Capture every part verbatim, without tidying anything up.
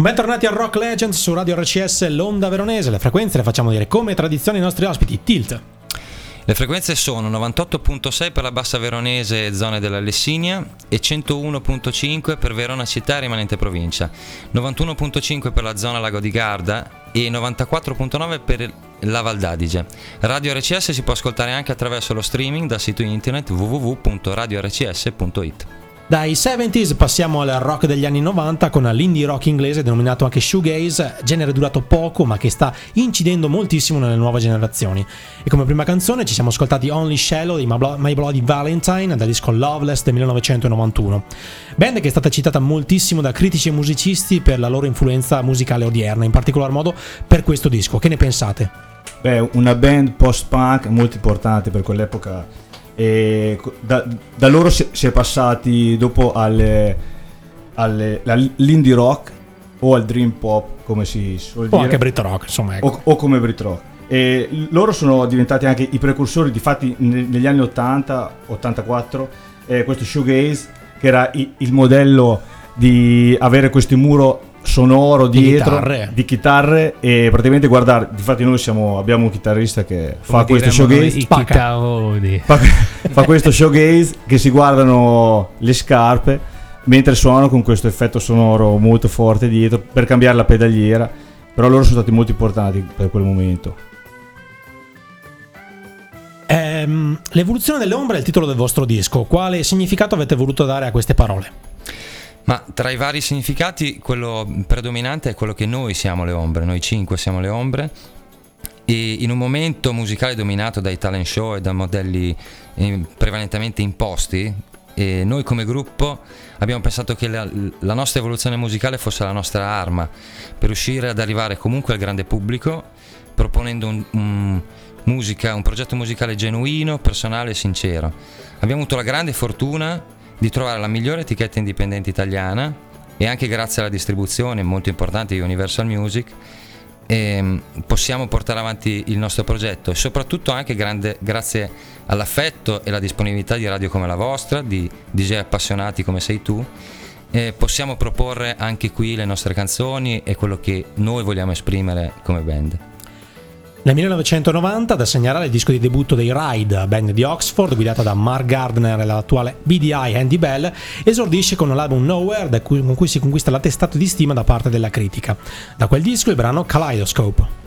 bentornati al Rock Legends su Radio R C S, l'onda veronese. Le frequenze le facciamo dire come tradizione ai nostri ospiti. Tilt. Le frequenze sono novantotto virgola sei per la bassa veronese e zone della Lessinia e centouno virgola cinque per Verona città e rimanente provincia, novantuno virgola cinque per la zona Lago di Garda e novantaquattro virgola nove per la Val d'Adige. Radio R C S si può ascoltare anche attraverso lo streaming dal sito internet w w w punto radio r c s punto i t. Dai settanta passiamo al rock degli anni novanta con l'indie rock inglese denominato anche shoegaze, genere durato poco ma che sta incidendo moltissimo nelle nuove generazioni. E come prima canzone ci siamo ascoltati Only Shallow di My Bloody Valentine dal disco Loveless del millenovecentonovantuno, band che è stata citata moltissimo da critici e musicisti per la loro influenza musicale odierna, in particolar modo per questo disco. Che ne pensate? Beh, una band post-punk molto importante per quell'epoca. E da, da loro si, si è passati dopo alle, alle, all'indie rock o al dream pop, come si suol dire, o anche Brit rock, insomma, ecco. o, o come Brit rock. E loro sono diventati anche i precursori, difatti negli anni ottanta ottantaquattro, eh, questo shoegaze, che era il, il modello di avere questo muro sonoro di dietro chitarre. di chitarre e praticamente guardare, difatti noi siamo, abbiamo un chitarrista che Come fa questo shoegaze, i chitarroni. fa, fa questo shoegaze che si guardano le scarpe mentre suonano con questo effetto sonoro molto forte dietro per cambiare la pedaliera, però loro sono stati molto importanti per quel momento. Ehm, l'evoluzione delle ombre è il titolo del vostro disco. Quale significato avete voluto dare a queste parole? Ma tra i vari significati quello predominante è quello che noi siamo le ombre, noi cinque siamo le ombre, e in un momento musicale dominato dai talent show e da modelli eh, prevalentemente imposti, e noi come gruppo abbiamo pensato che la, la nostra evoluzione musicale fosse la nostra arma per riuscire ad arrivare comunque al grande pubblico, proponendo un, un, musica, un progetto musicale genuino, personale e sincero. Abbiamo avuto la grande fortuna di trovare la migliore etichetta indipendente italiana e anche grazie alla distribuzione molto importante di Universal Music ehm, possiamo portare avanti il nostro progetto, e soprattutto anche grande, grazie all'affetto e alla disponibilità di radio come la vostra, di D J appassionati come sei tu, eh, possiamo proporre anche qui le nostre canzoni e quello che noi vogliamo esprimere come band. Nel millenovecentonovanta, da segnalare il disco di debutto dei Ride, band di Oxford guidata da Mark Gardner e l'attuale B D I Andy Bell, esordisce con l'album Nowhere, da cui, con cui si conquista l'attestato di stima da parte della critica. Da quel disco il brano Kaleidoscope.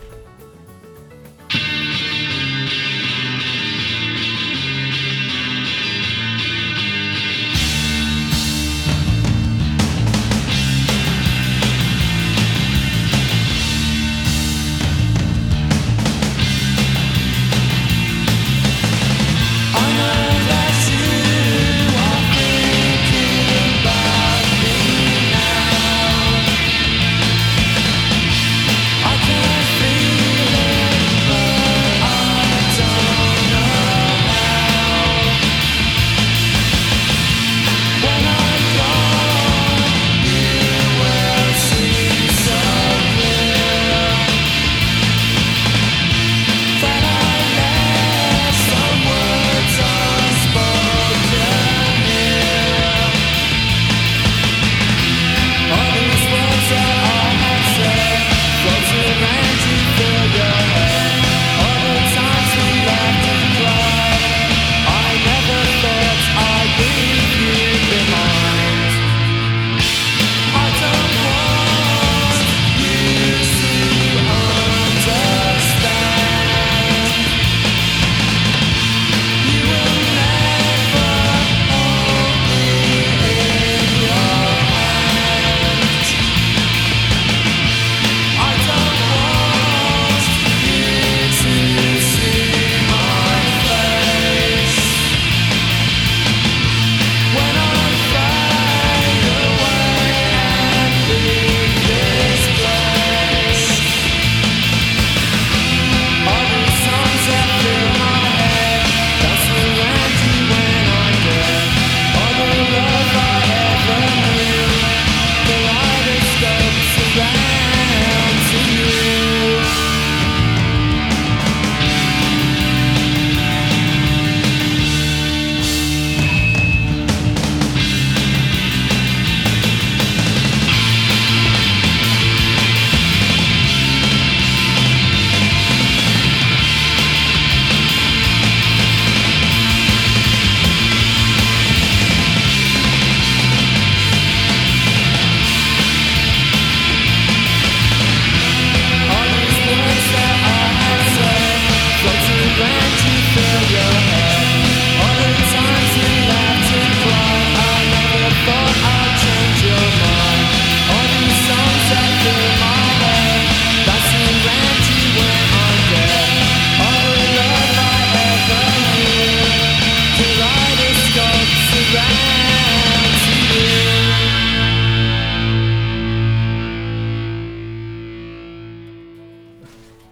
I can't feel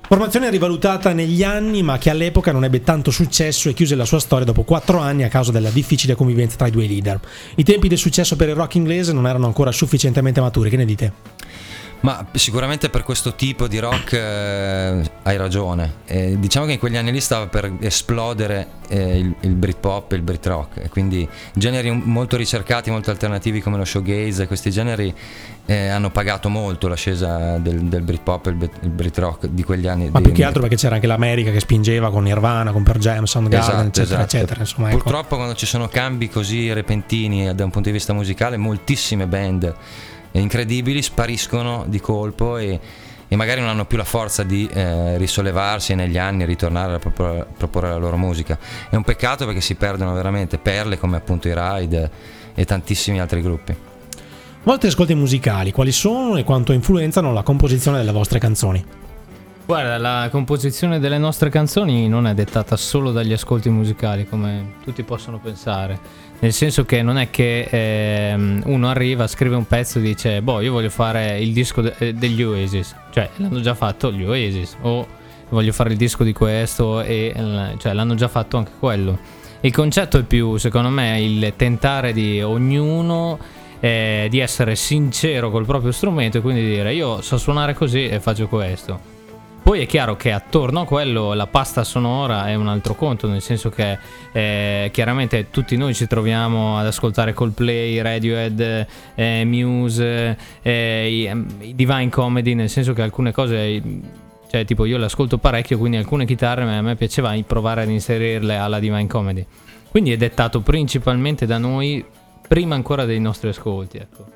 Formazione rivalutata negli anni, ma che all'epoca non ebbe tanto successo e chiuse la sua storia dopo quattro anni a causa della difficile convivenza tra i due leader. I tempi del successo per il rock inglese non erano ancora sufficientemente maturi, che ne dite? Ma sicuramente per questo tipo di rock eh, hai ragione. Eh, diciamo che in quegli anni lì stava per esplodere eh, il, il Britpop e il Brit rock, e quindi generi molto ricercati, molto alternativi come lo shoegaze, questi generi eh, hanno pagato molto l'ascesa del, del Britpop e il, il Brit rock di quegli anni. Ma di, più che altro perché c'era anche l'America che spingeva con Nirvana, con Pearl Jam, Soundgarden, esatto, eccetera, esatto. eccetera. Insomma, ecco. Purtroppo quando ci sono cambi così repentini da un punto di vista musicale, moltissime band incredibili spariscono di colpo e, e magari non hanno più la forza di eh, risollevarsi e negli anni ritornare a proporre, proporre la loro musica. È un peccato perché si perdono veramente perle come appunto i Ride e tantissimi altri gruppi. Molti ascolti musicali, quali sono e quanto influenzano la composizione delle vostre canzoni? Guarda, la composizione delle nostre canzoni non è dettata solo dagli ascolti musicali, come tutti possono pensare. Nel senso che non è che eh, uno arriva, scrive un pezzo e dice boh, io voglio fare il disco de- degli Oasis, cioè l'hanno già fatto gli Oasis, o voglio fare il disco di questo e cioè l'hanno già fatto anche quello. Il concetto è più, secondo me, il tentare di ognuno eh, di essere sincero col proprio strumento e quindi dire io so suonare così e faccio questo. Poi è chiaro che attorno a quello la pasta sonora è un altro conto, nel senso che eh, chiaramente tutti noi ci troviamo ad ascoltare Coldplay, Radiohead, eh, Muse, eh, i, i Divine Comedy, nel senso che alcune cose, cioè tipo io le ascolto parecchio, quindi alcune chitarre a me piaceva provare ad inserirle alla Divine Comedy. Quindi è dettato principalmente da noi, prima ancora dei nostri ascolti, ecco.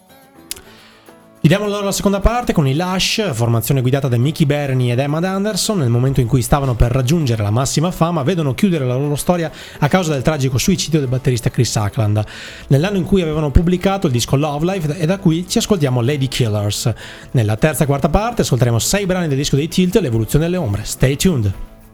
Diamo allora la seconda parte con i Lush, formazione guidata da Mickey Bernie ed Emma Anderson. Nel momento in cui stavano per raggiungere la massima fama, vedono chiudere la loro storia a causa del tragico suicidio del batterista Chris Ackland, nell'anno in cui avevano pubblicato il disco Love Life, e da qui ci ascoltiamo Lady Killers. Nella terza e quarta parte ascolteremo sei brani del disco dei Tilt e l'evoluzione delle ombre. Stay tuned!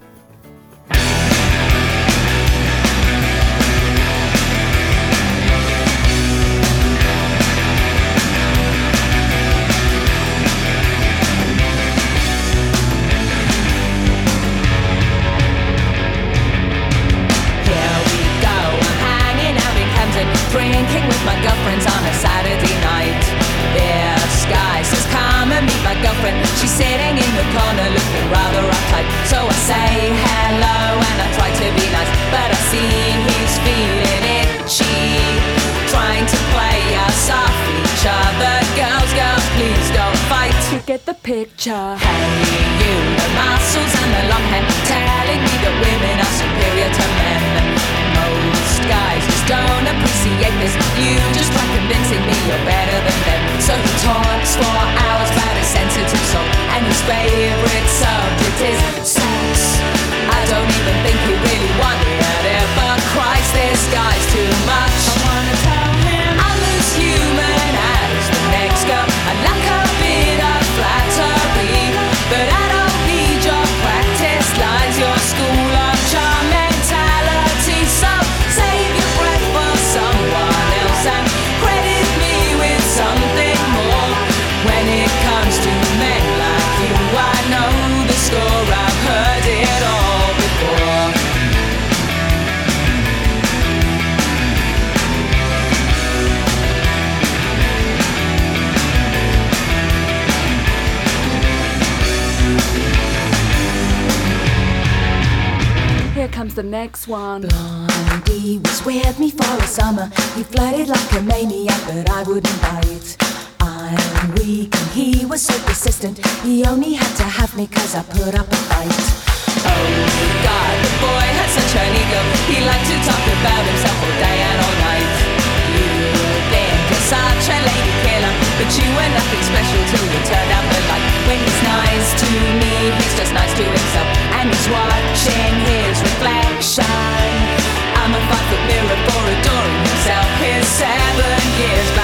Get the picture. Hey, you, the muscles and the long hair, telling me that women are superior to men. Most guys just don't appreciate this. You just try convincing me you're better than them. So he talks for hours about his sensitive soul, and his favorite subject is sex. I don't even think he really wanted it, but Christ, this guy's too much. I wanna tell him I'm as human as the next girl. I like a bit of flattery, but I don't need your practice lines, your school of charm mentality. So save your breath for someone else and credit me with something more. When it comes to men like you, I know the score. I've heard it all before. Here comes the next one. Blondie was with me for a summer. He flirted like a maniac, but I wouldn't bite. I'm weak and he was so persistent. He only had to have me cause I put up a fight. Oh God, the boy had such an ego. He liked to talk about himself all day and all night. You think you're such a lady killer, but you were nothing special till you turned out the light. When he's nice to me, he's just nice to himself, and he's watching his reflection. I'm a five foot mirror for adoring himself. His seven years